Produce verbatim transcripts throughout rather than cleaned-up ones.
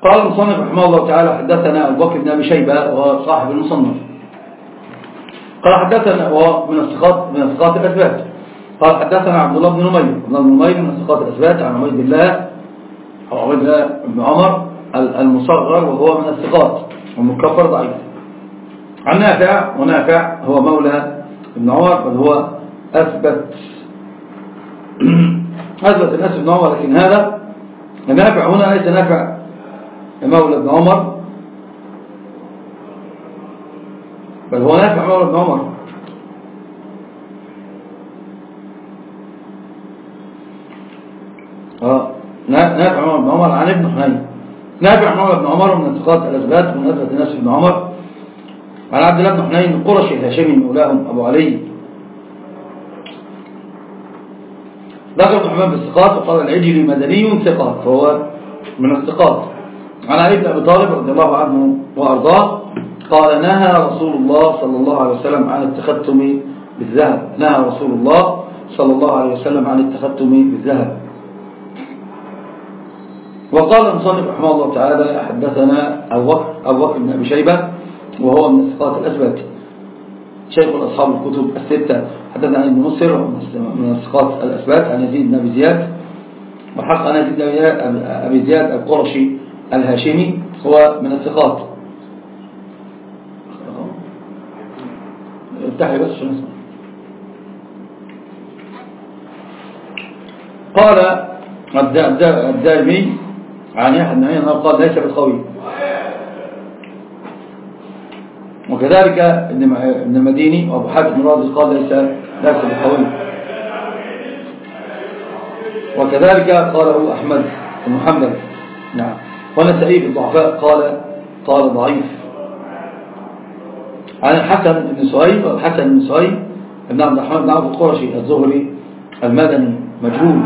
قال المصنف رحمه الله تعالى حدثنا أبو بكر بن أبي شيبة وصاحب المصنف قال حدثنا ومن الثقات من الثقات الأثبات قال حدثنا عبد الله بن نمير عبد الله بن نمير من الثقات الأثبات عن عبيد الله أو عبيد الله بن عمر المصغر وهو من الثقات والمكفر ضعيف عن نافع ونافع هو مولى ابن عمر بل هو أثبت أثبت الناس ابن عمر لكن هذا نافع هنا ليس نافع مولى ابن عمر بل هو نافع مولى ابن عمر اه نافع مولى ابن عمر عن ابن حنين نافع مولى ابن عمر من الثقات الأثبات من أثبت الناس ابن عمر عن عبد الله بن حنين القرشي الهاشمي مولاهم أبو علي ذكر ابن حمام بالثقات وقال العجلي مدني ثقات فهو من الثقات عن علي بن أبي طالب رضي الله عنه وأرضاه قال نهى رسول الله صلى الله عليه وسلم عن التختم بالذهب نهى رسول الله صلى الله عليه وسلم عن التختم بالذهب. وقال المصنف رحمه الله تعالى حدثنا أبو بكر بن أبي شيبة وهو من الثقات الأثبات شيخ أصحاب الكتب الستة. حدثنا عن ابن مصر من الثقات الأثبات عن يزيد بن أبي زياد وحق عن يزيد بن أبي زياد القرشي الهاشمي هو من الثقات. افتحي بس شو نسمع. قال الدارمي عن يحيى بن معين قال ليس بالقوي وكذلك ابن المديني وابو حاتم الرازي قال ليس ليس بالقوي وكذلك قاله احمد بن محمد نعم والنسائي في الضعفاء قال قال ضعيف. عن الحسن بن سهيل والحسن بن سهيل ابن عبد الرحمن بن عوف القرشي الزهري المدني مجهول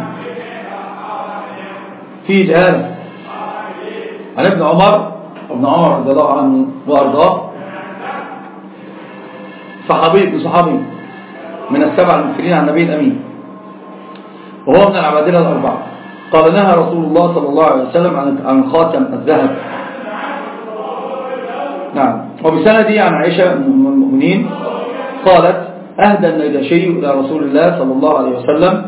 في جهاله عن ابن عمر ابن عمر رضي الله عنه وارضاه صحابي ابن صحابي من السبع المكثرين عن النبي الامين وهو من العبادله الاربعه قال نهى رسول الله صلى الله عليه وسلم عن عن خاتم الذهب نعم. وبسندي عن عائشه ام المؤمنين قالت اهدى النجاشي الى رسول الله صلى الله عليه وسلم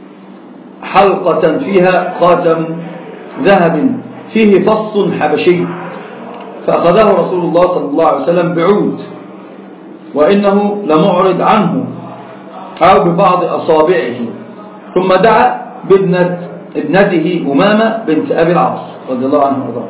حلقه فيها خاتم ذهب فيه فص حبشي فأخذه رسول الله صلى الله عليه وسلم بعود وإنه لمعرض عنه أو ببعض أصابعه ثم دعا بابنة ابنته أمامة بنت أبي العاص رضي الله عنه وارضاه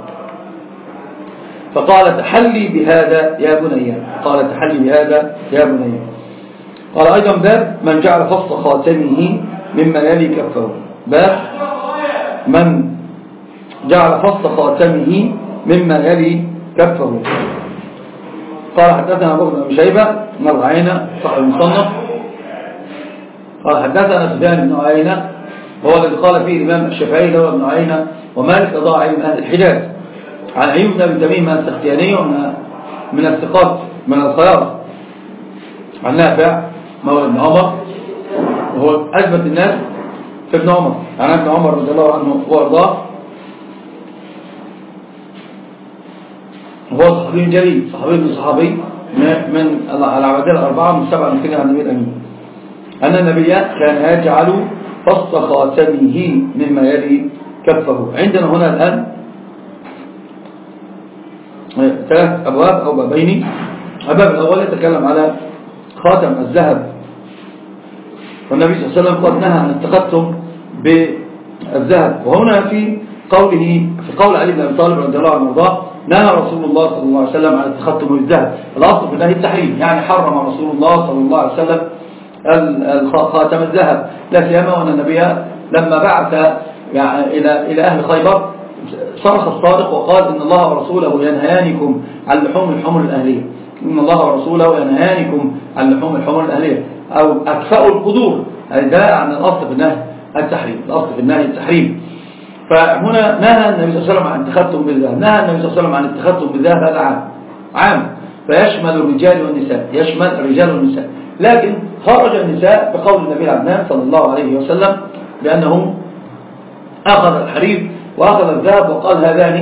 فقال تحلي بهذا يا بني قال تحلي بهذا يا بني. قال أيضا باب من جعل فص خاتمه مما يلي كفه باب من جعل فص خاتمه مما يلي كفه. قال حدثنا أبو بكر بن شيبة مر عينة صاحب المصنف قال حدثنا سفيان بن عيينة هو الذي قال فيه الإمام الشافعي له ابن عيينة ومالك قضاء علم أهل الحجاز عن أيوب بن أبي تميم السختياني من الثقات من الخيار عن نافع مولى ابن عمر وهو أثبت الناس في ابن عمر عن ابن عمر رضي الله عنه وارضاه هو صحابي جليل صحابي من صحابي من العبادله الاربعه من سبع المكثرين عن النبي الامين ان النبي كان يجعل فص خاتمه مما يلي كفه. عندنا هنا الان ثلاث ابواب او بابين. الباب الاول يتكلم على خاتم الذهب والنبي صلى الله عليه وسلم قد نهى عن التختم بالذهب وهنا في قوله في قول علي بن ابي طالب رضي الله عنه وارضاه نهى رسول الله صلى الله عليه وسلم عن التختم بالذهب. الاصل في النهي التحريم يعني حرم رسول الله صلى الله عليه وسلم خاتم الذهب لا سيما وان النبي لما بعث يعني الى الى اهل خيبر صرخ الصادق وقال ان الله ورسوله ينهيانكم عن لحوم الحمر الاهليه ان الله ورسوله ينهيانكم عن لحوم الحمر الاهليه او اكفاء القدور. هذا عن الاصل في النهي التحريم الاصل في النهي التحريم. فهنا نهى النبي صلى الله عليه وسلم عن التختم بالذهب نهى النبي صلى الله عليه وسلم عن التختم بالذهب هذا عام عام فيشمل الرجال والنساء يشمل الرجال والنساء لكن خرج النساء بقول النبي العدنان صلى الله عليه وسلم بأنه أخذ الحرير وأخذ الذهب وقال هذان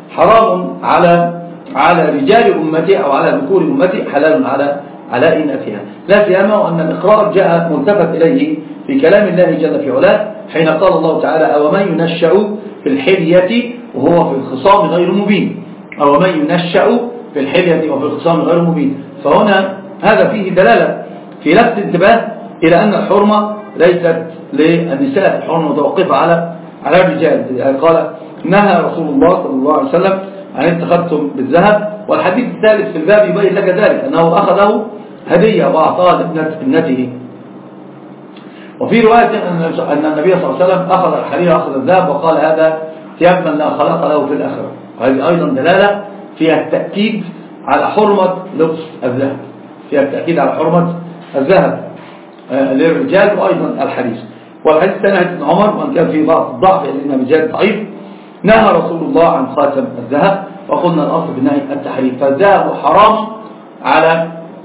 حرام على على رجال أمته أو على ذكور أمته، حلال على على إناثها. لا سيما وأن الإقرار جاء ملتفت إليه في كلام الله جل في علاه حين قال الله تعالى: أو من ينشأ في الحلية وهو في الخصام غير مبين، أو من ينشأ في الحلية وفي الخصام غير مبين. فهنا هذا فيه دلالة في لفت انتباه إلى أن الحرمة ليست للنساء، الحرمة متوقفة على على الرجال. قال: نهى رسول الله صلى الله عليه وسلم عن اتخذتم بالذهب. والحديث الثالث في الباب يبين لك ذلك، أنه أخذه هدية وأعطاها لابنته. وفي رواية أن النبي صلى الله عليه وسلم أخذ الحرير أخذ الذهب وقال: هذا ثياب من لا خلق له في الآخرة. وهذه أيضا دلالة فيها التأكيد على حرمة لبس الذهب، فيها التأكيد على حرمة الذهب للرجال وأيضا الحرير. والحديث الثاني حديث ابن عمر، وأن كان فيه بعض الضعف لأنه رجال ضعيف، نهى رسول الله عن خاتم الذهب. وقلنا الأصل في النهي التحريم، فالذهب حرام على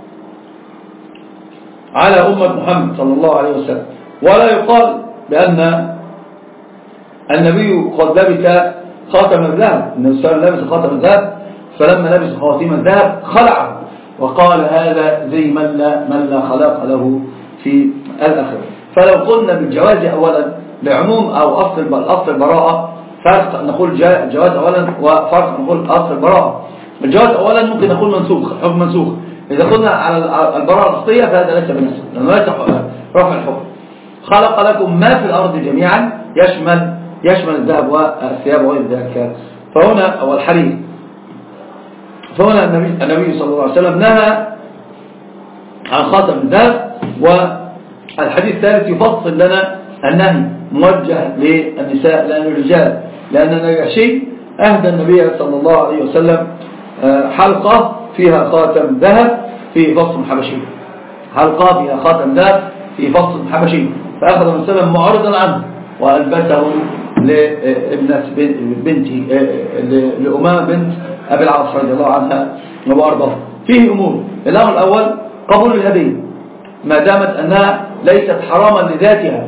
على أمة محمد صلى الله عليه وسلم. ولا يقال بأن النبي قد لبس خاتم الذهب، النبي صلى الله عليه وسلم لبس خاتم الذهب، فلما لبس خاتم الذهب خلعه وقال: هذا زي من لا, من لا خلاق له في الآخرة. فلو قلنا بالجواز أولا لعموم أو أصل الأصل البراءة، فرق نقول جواز أولا وفرق نقول أصل البراءة. الجواز أولا ممكن نقول منسوخ، حكم منسوخ. إذا قلنا على البراءة الأصلية فهذا ليس بنسخ، لأنه ليس رفع الحكم. خلق لكم ما في الأرض جميعا يشمل يشمل الذهب والثياب وغير ذلك. فهنا أو الحرير. فهنا النبي, النبي صلى الله عليه وسلم نهى عن خاتم الذهب. والحديث الثالث يفصل لنا النهي موجه للنساء لا للرجال، لأن النجاشي أهدى النبي صلى الله عليه وسلم حلقة فيها خاتم ذهب في فص حبشي، حلقة فيها خاتم ذهب في فص حبشي، فأخذ النبي صلى الله عليه وسلم معرضا عنه وألبسه لابنة بنتي لأمامة بنت أبي العاص رضي الله عنها وأرضاها. فيه أمور. الأمر الأول قبول الهدية ما دامت أنها ليست حراما لذاتها،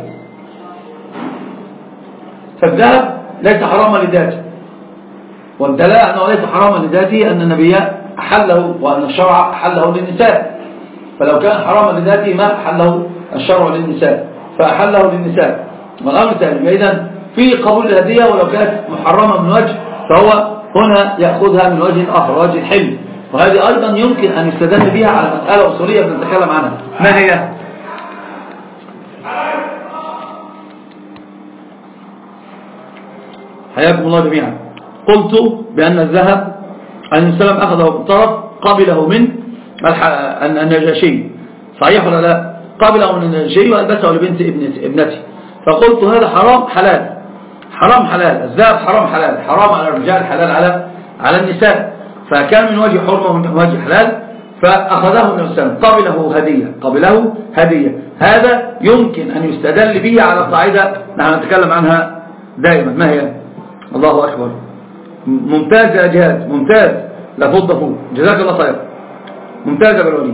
فالذهب ليس حراما لذاته، والدلالة أنه ليس حراما لذاته أن النبي أحله وأن الشرع أحله للنساء. فلو كان حراما لذاته ما أحله الشرع للنساء فأحله للنساء. والأمر الثاني إذن في قبول الهدية ولو كانت محرمة من وجه، فهو هنا يأخذها من وجه آخر، وجه الحل. وهذه أيضا يمكن أن يستدل بها على مسألة أصولية بنتكلم عنها. ما هي؟ حياكم الله جميعا. قلت بأن الذهب أن السلام أخذه بالطرف قبله من النجاشي، صحيح ولا لا؟ قبله من النجاشي وألبسه لبنت ابنتي. فقلت هذا حرام حلال، حرام حلال، الذهب حرام حلال، حرام على الرجال حلال على على النساء. فكان من وجه حرمة ومن وجه حلال، فأخذه النبي صلى الله عليه وسلم قبله هدية، قبله هدية. هذا يمكن أن يستدل به على قاعدة نحن نتكلم عنها دائما. ما هي؟ الله أكبر، ممتاز يا جهاد، ممتاز، لفض فوق، جزاك الله خير، ممتاز يا بالوليد.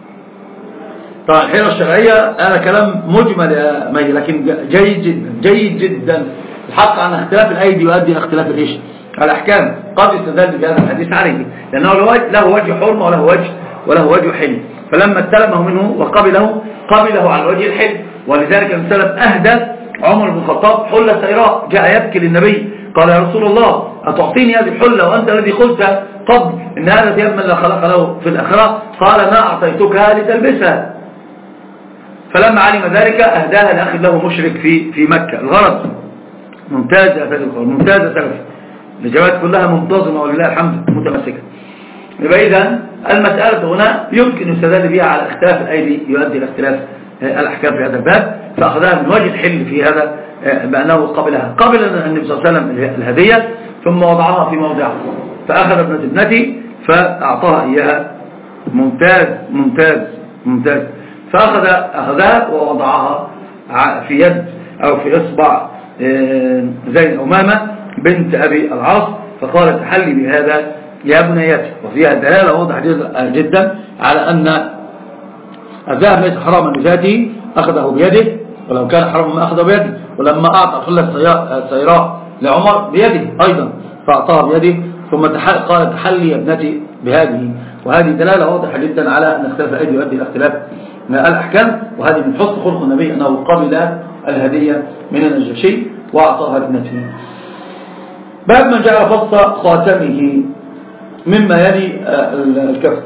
طبعا الحيرة الشرعية هذا كلام مجمل يا مي، لكن جيد جدا جيد جدا. الحق عن اختلاف الأيدي يؤدي إلى اختلاف الإيش الأحكام. قد يستدل بهذا الحديث عليه لأنه له وجه حرمة وله وجه وله وجه حل. فلما استلمه منه وقبله قبله على وجه الحل. ولذلك السلف أهدى عمر بن الخطاب حلة سيراء، جاء يبكي للنبي قال: يا رسول الله أتعطيني هذه الحلة وأنت الذي قلت قبل إن هذا ثياب من لا خلق له في الآخرة؟ قال: ما أعطيتكها لتلبسها. فلما علم ذلك أهداها لأخي له مشرك في في مكة. الغرض ممتازة ممتازة سلف، الإجابات كلها منتظمة ولله الحمد متمسكة. يبقى إذن المسألة هنا يمكن يستدل بها على اختلاف الأيدي يؤدي إلى اختلاف الأحكام في هذا الباب. فأخذها من وجه الحل في هذا بأنه قبلها، قبل النبي صلى الله عليه وسلم الهدية ثم وضعها في موضعها، فأخذ ابنة ابنتي فأعطاها إياها. ممتاز ممتاز ممتاز. فأخذ أخذها ووضعها في يد أو في إصبع زين أمامة بنت أبي العاص، فقالت: تحلي بهذا يا بنيتي. وفيها دلالة واضحة جدا على أن الذهب ليس حراما لذاته، أخذه بيده، ولو كان حراما ما أخذه بيده. ولما أعطى حلة السيراء لعمر بيده أيضا، فأعطاها بيده ثم قال تحلي ابنتي بهذه، وهذه دلالة واضحة جدا على أن اختلاف الأيدي يؤدي إلى اختلاف الأحكام، وهذه من حسن خلق النبي أنه قبل الهدية من النجاشي وأعطاها لابنته. بعد ما جعل فص خاتمه مما يلي الكف.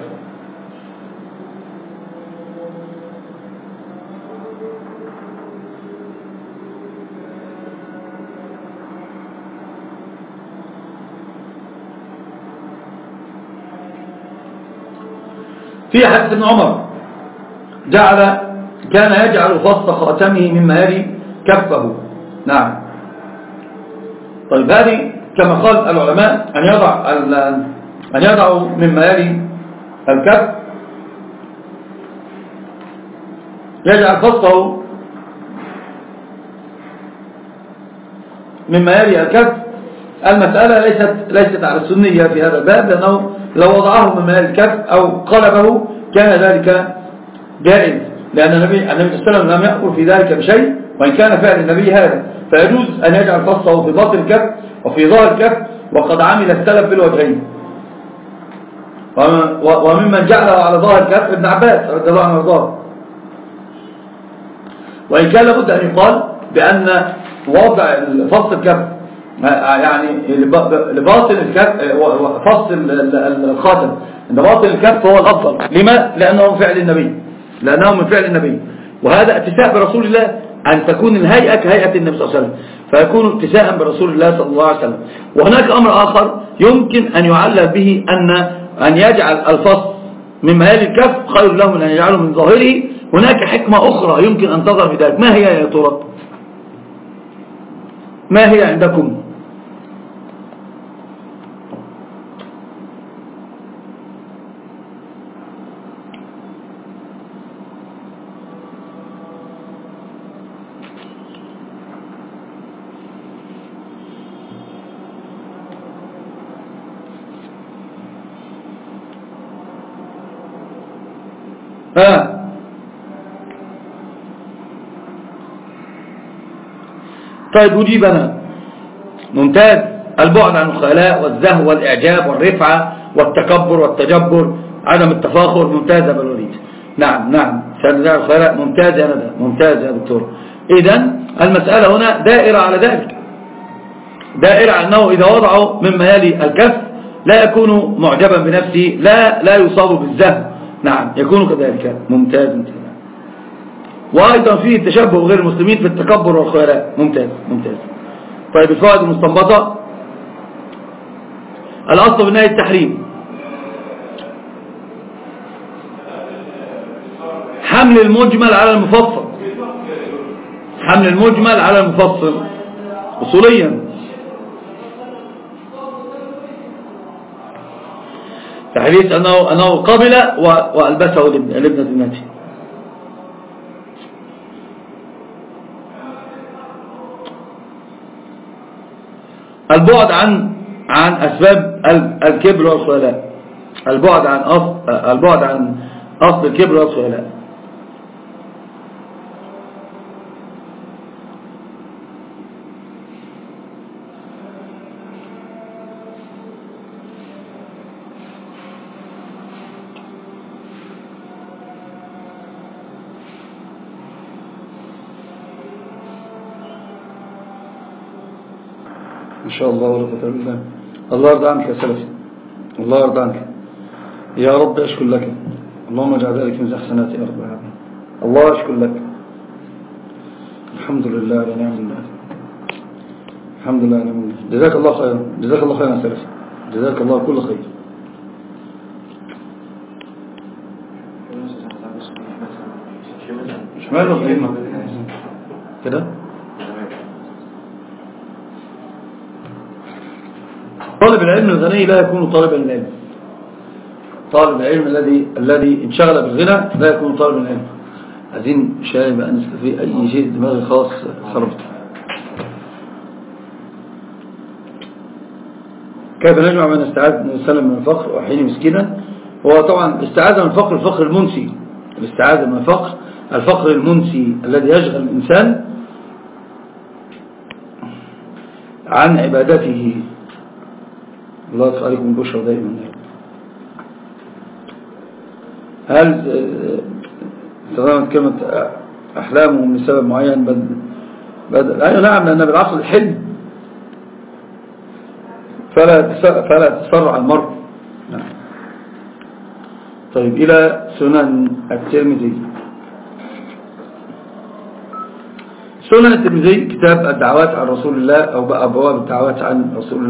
في حديث ابن عمر جعل كان يجعل فص خاتمه مما يلي كفه. نعم. طيب هذه كما قال العلماء أن يضع أن يضع مما يلي الكف، يجعل فصه مما يلي الكف. المسألة ليست ليست على السنية في هذا الباب، لأنه لو وضعه مما يلي الكف أو قلبه كان ذلك جائز، لأن النبي النبي صلى الله عليه وسلم لم يأمر في ذلك بشيء، وإن كان فعل النبي هذا، فيجوز أن يجعل فصه في باطن الكف وفي ظاهر الكف، وقد عمل السلف بالوجهين. وممن جعله على ظاهر الكف ابن عباس رضي الله عنه وارضاه. وإن كان لابد أن يقال بأن وضع فص الكف يعني لباطن الكف، فص الخاتم عند باطن الكف هو الأفضل. لما؟ لأنه من فعل النبي لأنه من فعل النبي وهذا اتساء برسول الله، أن تكون الهيئة كهيئة النبي صلى الله عليه وسلم، فيكون اتساء برسول الله صلى الله عليه وسلم. وهناك أمر آخر يمكن أن يعلل به أن أن يجعل الفص مما يلي الكف خير له من أن يجعله من ظاهره. هناك حكمة أخرى يمكن أن تظهر في ذلك. ما هي يا ترى؟ ما هي عندكم؟ ها طيب أجيبنا. ممتاز. البعد عن الخلاء والزهو والإعجاب والرفعة والتكبر والتجبر، عدم التفاخر. ممتاز يا بالوليد. نعم نعم سنزع الخلاء. ممتاز يا ندى. ممتاز يا دكتور. إذن المسألة هنا دائرة على ذلك، دائرة أنه إذا وضعه مما يلي الكف لا يكون معجبا بنفسه، لا لا يصاب بالزهو. نعم يكون كذلك. ممتاز ممتاز. وأيضا فيه تشبه غير المسلمين في التكبر والخيلاء. ممتاز ممتاز. طيب الفوائد المستنبطة. الأصل في النهي التحريم، حمل المجمل على المفصل، حمل المجمل على المفصل أصوليا. تحديث أنه, أنه قبل وألبسه لابنة ابنته. البعد عن عن أسباب الكبر والخيلاء، البعد عن أصل البعد عن أصل الكبر والخيلاء. إن شاء الله ولا قوة إلا بالله. الله يرضى عنك يا سلفي، الله يرضى عنك يا رب. أشكر لك، اللهم اجعل ذلك من حسناتي يا رب العالمين. الله أشكر لك. الحمد لله على نعم الله، الحمد لله على نعم الله. جزاك الله خيرا، جزاك الله خيرا يا سلفي، جزاك الله كل خير. شمال ولا كده؟ طالب العلم الغني لا يكون طالبا للعلم. طالب العلم الذي الذي انشغل بالغنى لا يكون طالبا للعلم. عايزين شاي بقى نستفيد اي شيء، دماغي خاص خربت. كيف نجمع من استعاذ نسلم من الفقر وحين مسكينا؟ هو طبعا الاستعاذة من الفقر الفقر المنسي، الاستعاذة من الفقر الفقر المنسي الذي يشغل الإنسان عن عبادته. الله يدفع عليكم البشرى دائما. هل استخدمت كلمة أحلامهم لسبب معين بدل بدل أيوة نعم، لأن بالعصر الحلم فلا فلا تسرع المرء. نعم. طيب إلى سنن الترمذي. سنن الترمذي كتاب الدعوات عن رسول الله أو أبواب الدعوات عن رسول الله.